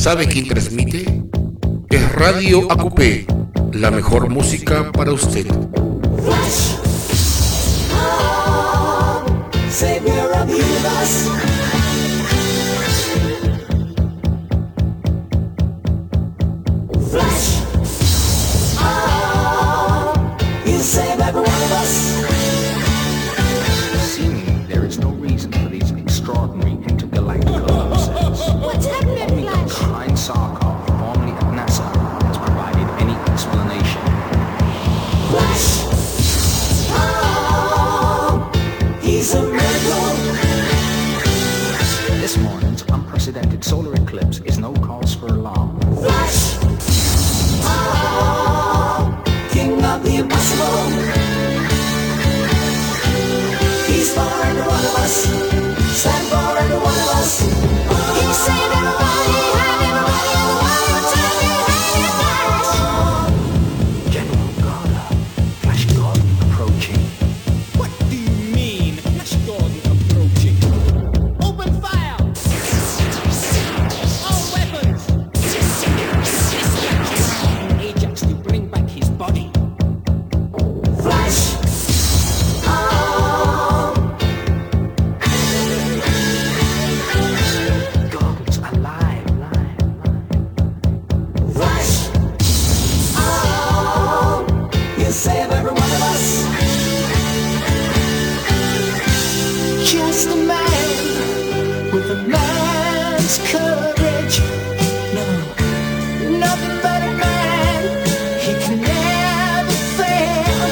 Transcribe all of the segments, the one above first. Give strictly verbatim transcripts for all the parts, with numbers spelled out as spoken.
¿Sabe quién transmite? Es Radio A Q P, la mejor música para usted. Flash, oh, savior of the universe. Flash, oh, you save every one of us. Seemingly, there is no reason for these extraordinary intergalactic ellipses. What's happening, Only Flash? Doctor Hein Sarkov, formerly at NASA, has provided any explanation. Flash, oh, he's a miracle. This morning's unprecedented solar eclipse is no cause for alarm. Flash, oh, king of the impossible. He's for every one of us, stand for every one of us. He saved everybody, had everybody in the world, turn your head and flash. General Gardner, Flash Gordon approaching. What do you mean, Flash Gordon approaching? Open fire! All weapons! Ajax to bring back his body. Flash, oh, Gordon's alive, alive, alive. Flash, oh, you save every one of us. Just a man with a man's courage. No, nothing but a man. He can never fail.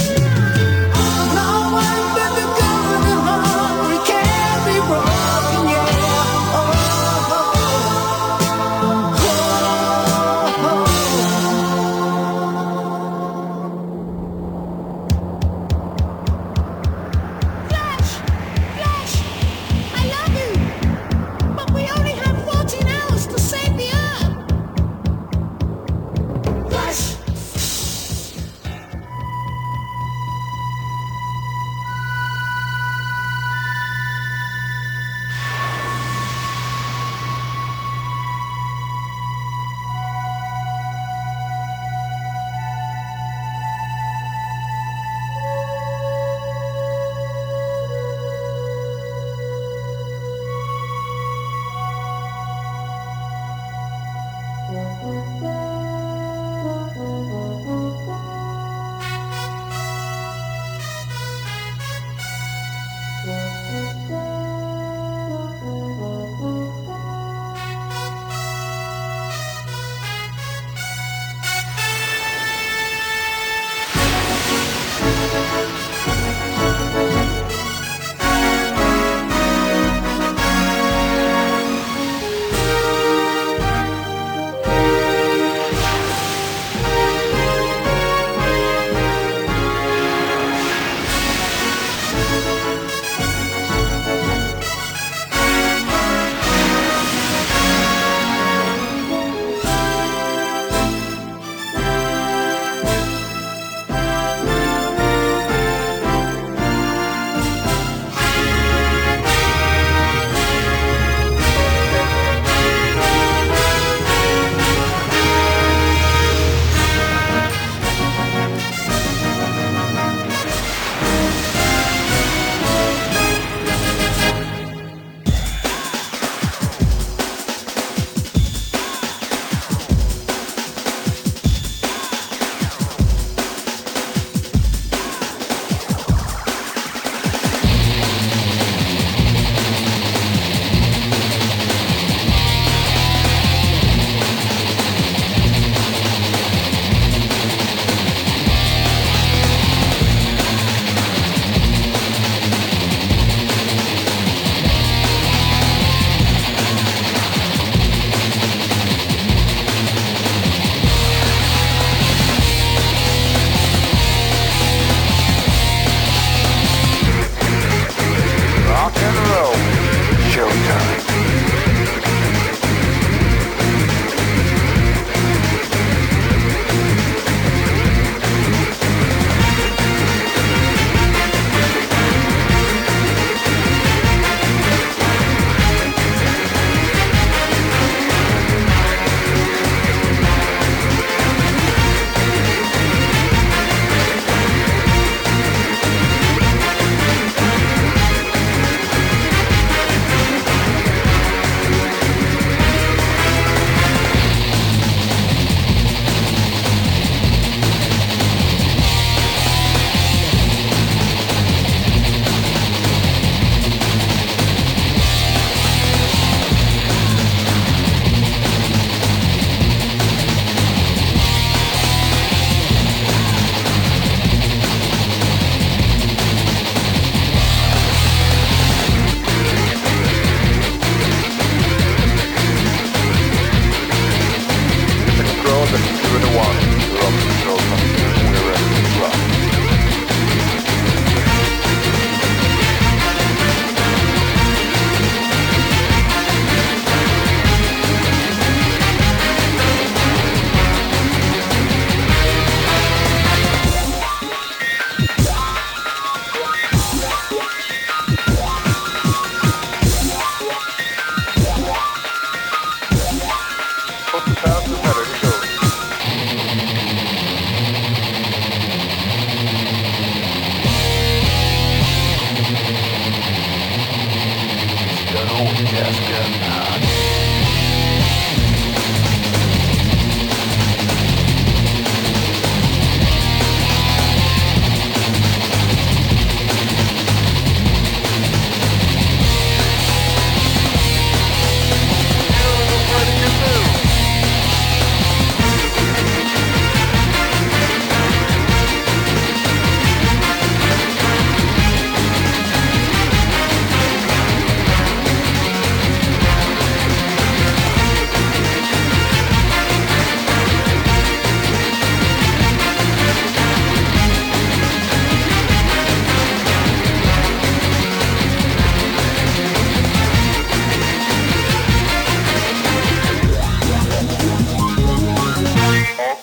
No one but the good and hungry can be broken, yeah. Oh, oh, Flash! Flash! I love you! But we only have fourteen hours to save the Earth! Flash.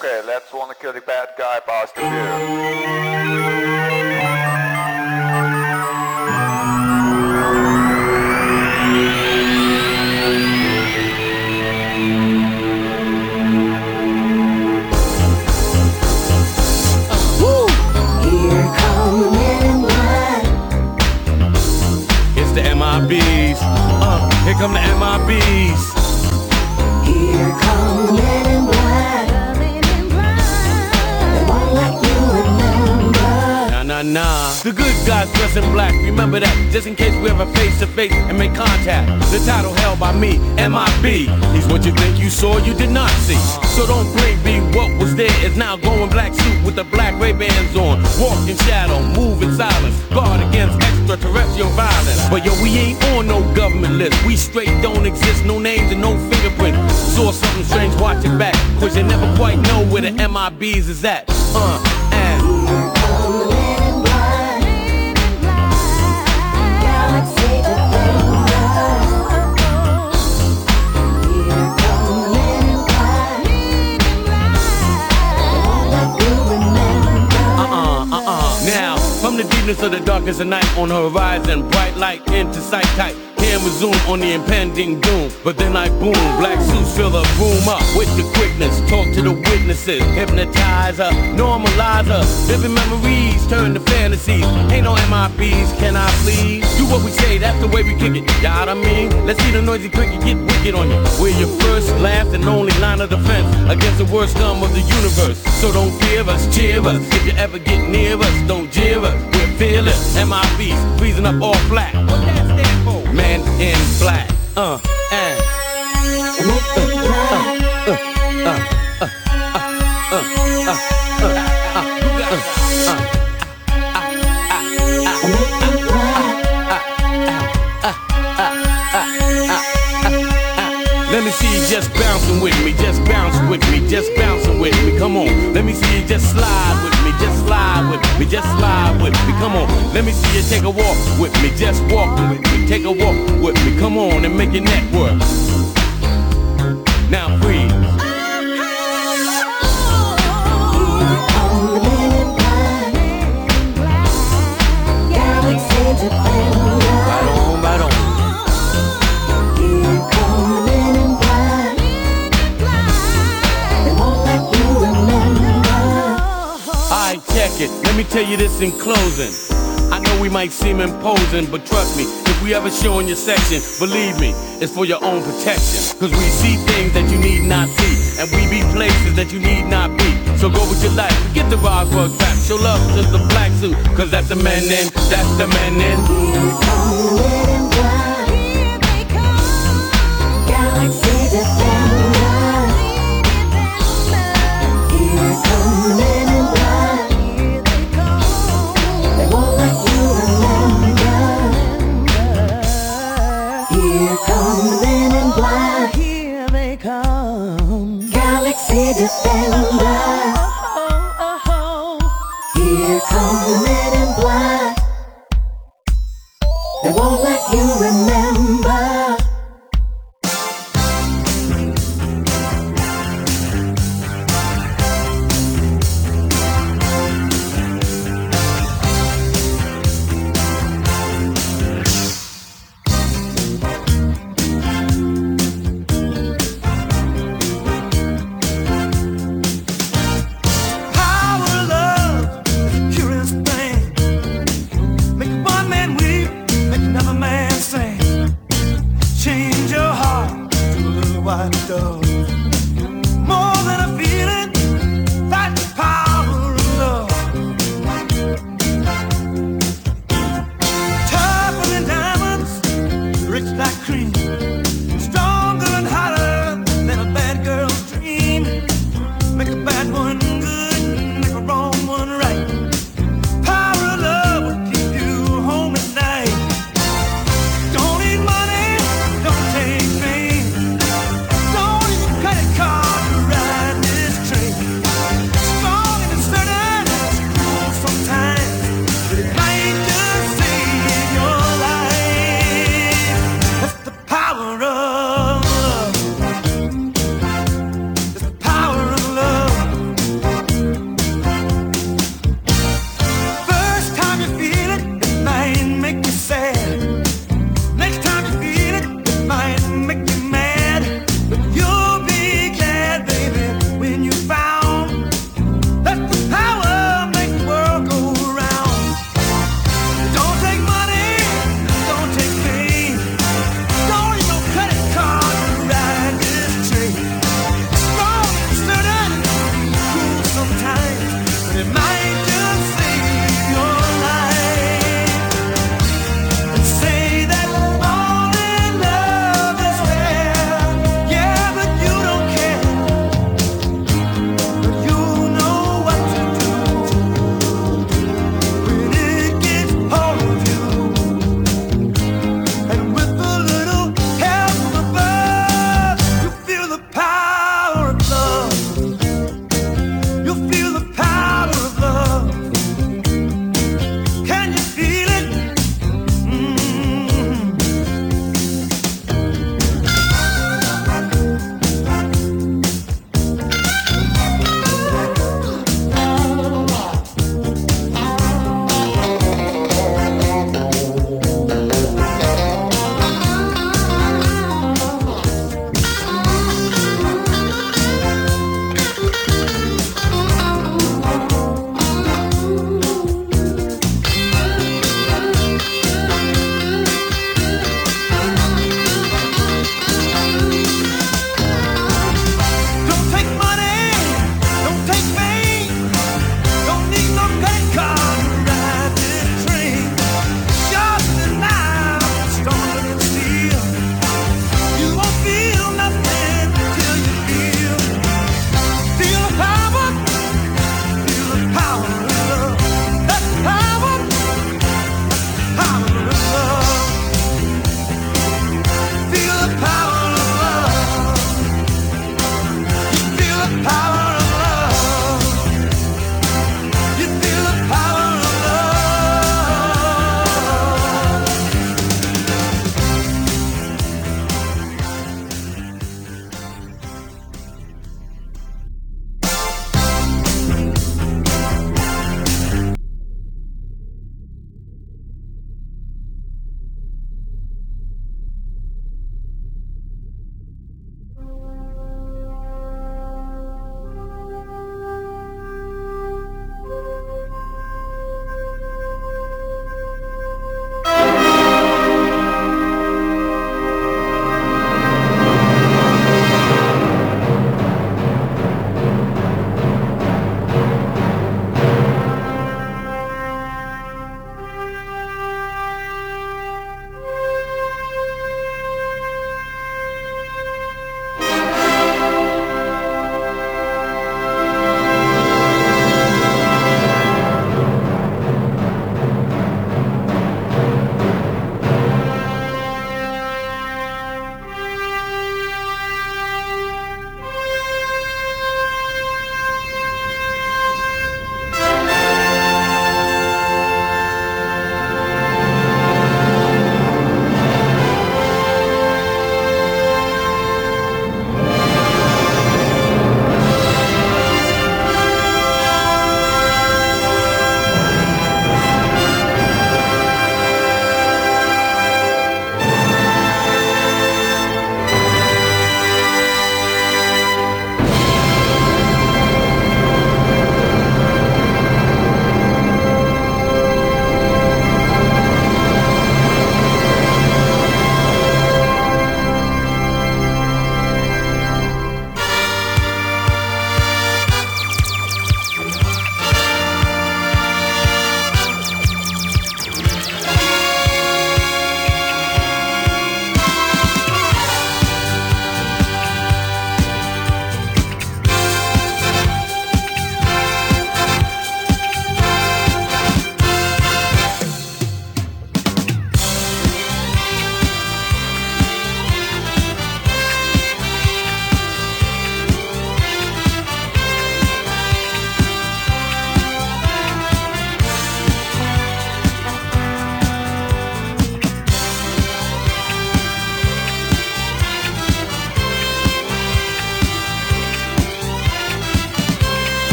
Okay, let's wanna kill the bad guy, pass the beer. Here come the men in black. It's the M I Bs. Uh, here come the M I Bs. Here come the men in black. They won't let you remember. Nah, nah, nah. The good guys dress in black. Remember that, just in case we ever face to face and make contact. The title held by me, M I B. He's what you think you saw, you did not see. So don't blink, be what was there is now going black suit with the black Ray-Bans on. Walk in shadow, move in silence. Guard against extraterrestrial violence. But yo, we ain't on no government list. We straight don't exist, no names and no fingerprint. Saw something strange, watch it back. Cause you never quite know where the M I Bs is at. Uh, and Here come the men in black. Galaxy Defender. Here come the men in black. They won't let you remember. Uh-uh, uh-uh. Now, from the deepness of the darkness of night on the horizon, bright light into sight tight. Camera zoom on the impending doom. But then I boom, black suits fill the room up with the quickness. Talk to the witnesses, hypnotizer, normalizer. Vivid memories turn to fantasies. Ain't no M I Bs, can I please? Do what we say, that's the way we kick it. You know what I mean? Let's see the noisy cricket get wicked on you. We're your first, last, and only line of defense against the worst scum of the universe. So don't fear us, cheer us. If you ever get near us, don't jeer us. We're fearless, M I Bs, freezing up all black. What that stand for? Man in black. Uh, and. The men in black. The men in black. Let me see you just bouncing with me, just bouncing with me, just bouncing with me. Come on, let me see you just slide with me, just slide with me, just slide with me. Come on, let me see you take a walk with me, just walking with me, take a walk with me. Come on and make your neck work. Now breathe. Here come the men in black. Galaxy Defender. Right on, right on. Here come the men in black. They won't let you remember. Alright, check it. Let me tell you this in closing. I know we might seem imposing, but trust me, if we ever show in your section, believe me, it's for your own protection. Cause we see things that you need not see, and we be places that you need not be. So go with your life, forget the Roswell trap, show love to the black suit, cause that's the man in, that's the man in. Here come the men in black. Galaxy Defender. Here come the men in black. They won't let you remember. Here come the men in black. Here they come. Galaxy Defender. Here come the men in black. They won't let you remember. Power, love, curious thing.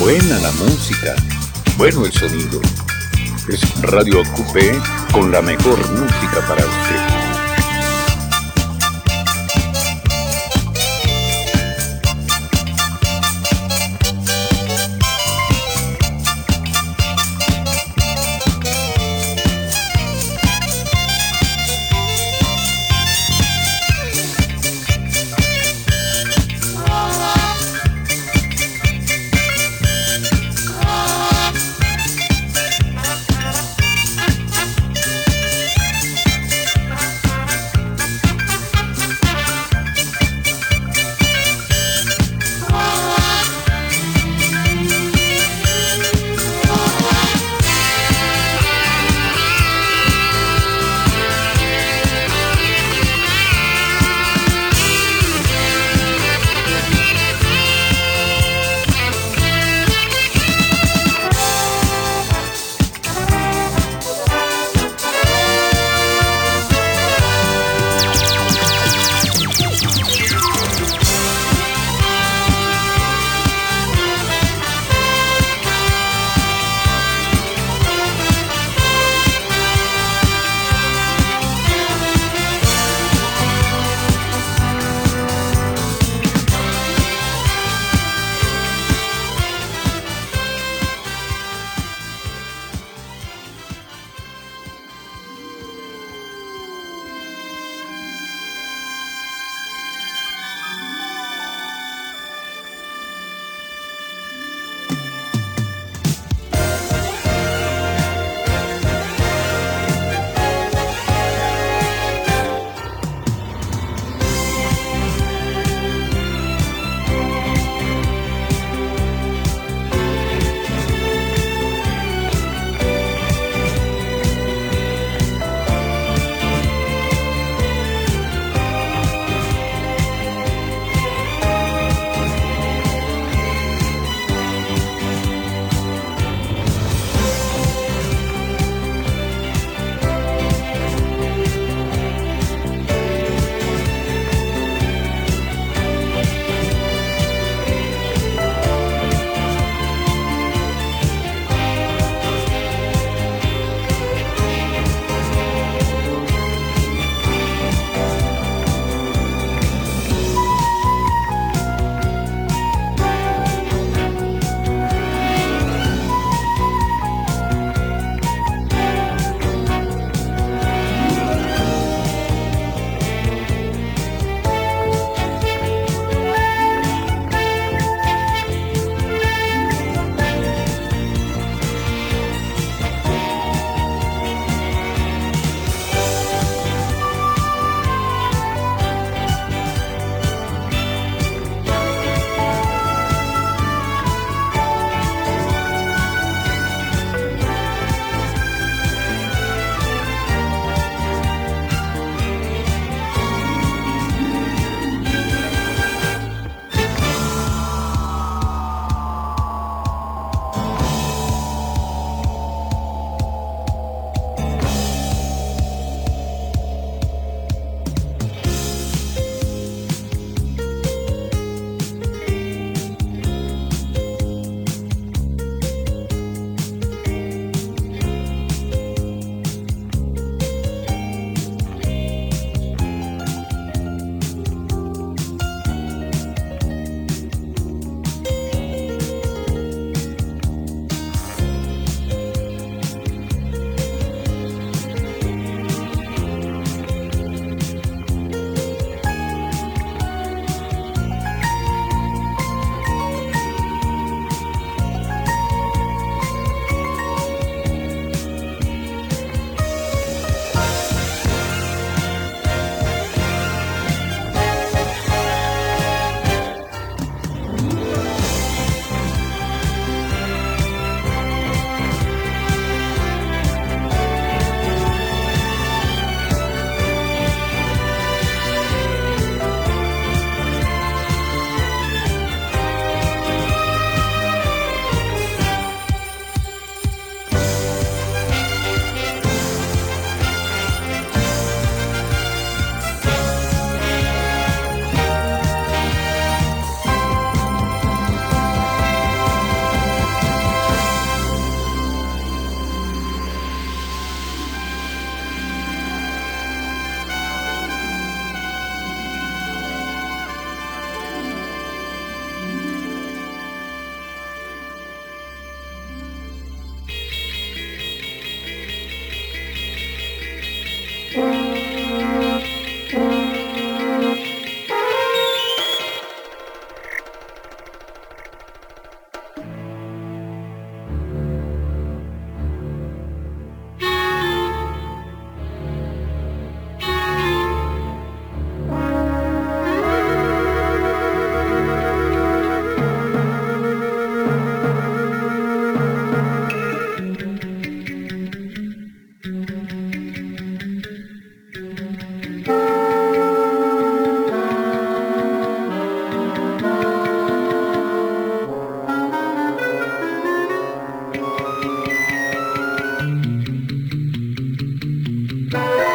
buena la música, bueno el sonido. Es Radio Ocupé con la mejor música para usted. Thank